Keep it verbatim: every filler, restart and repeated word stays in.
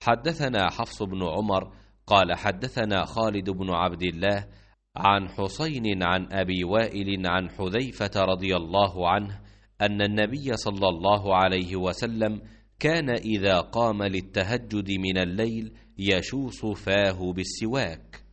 حدثنا حفص بن عمر قال حدثنا خالد بن عبد الله عن حسين عن أبي وائل عن حذيفة رضي الله عنه أن النبي صلى الله عليه وسلم كان إذا قام للتهجد من الليل يشوص فاه بالسواك.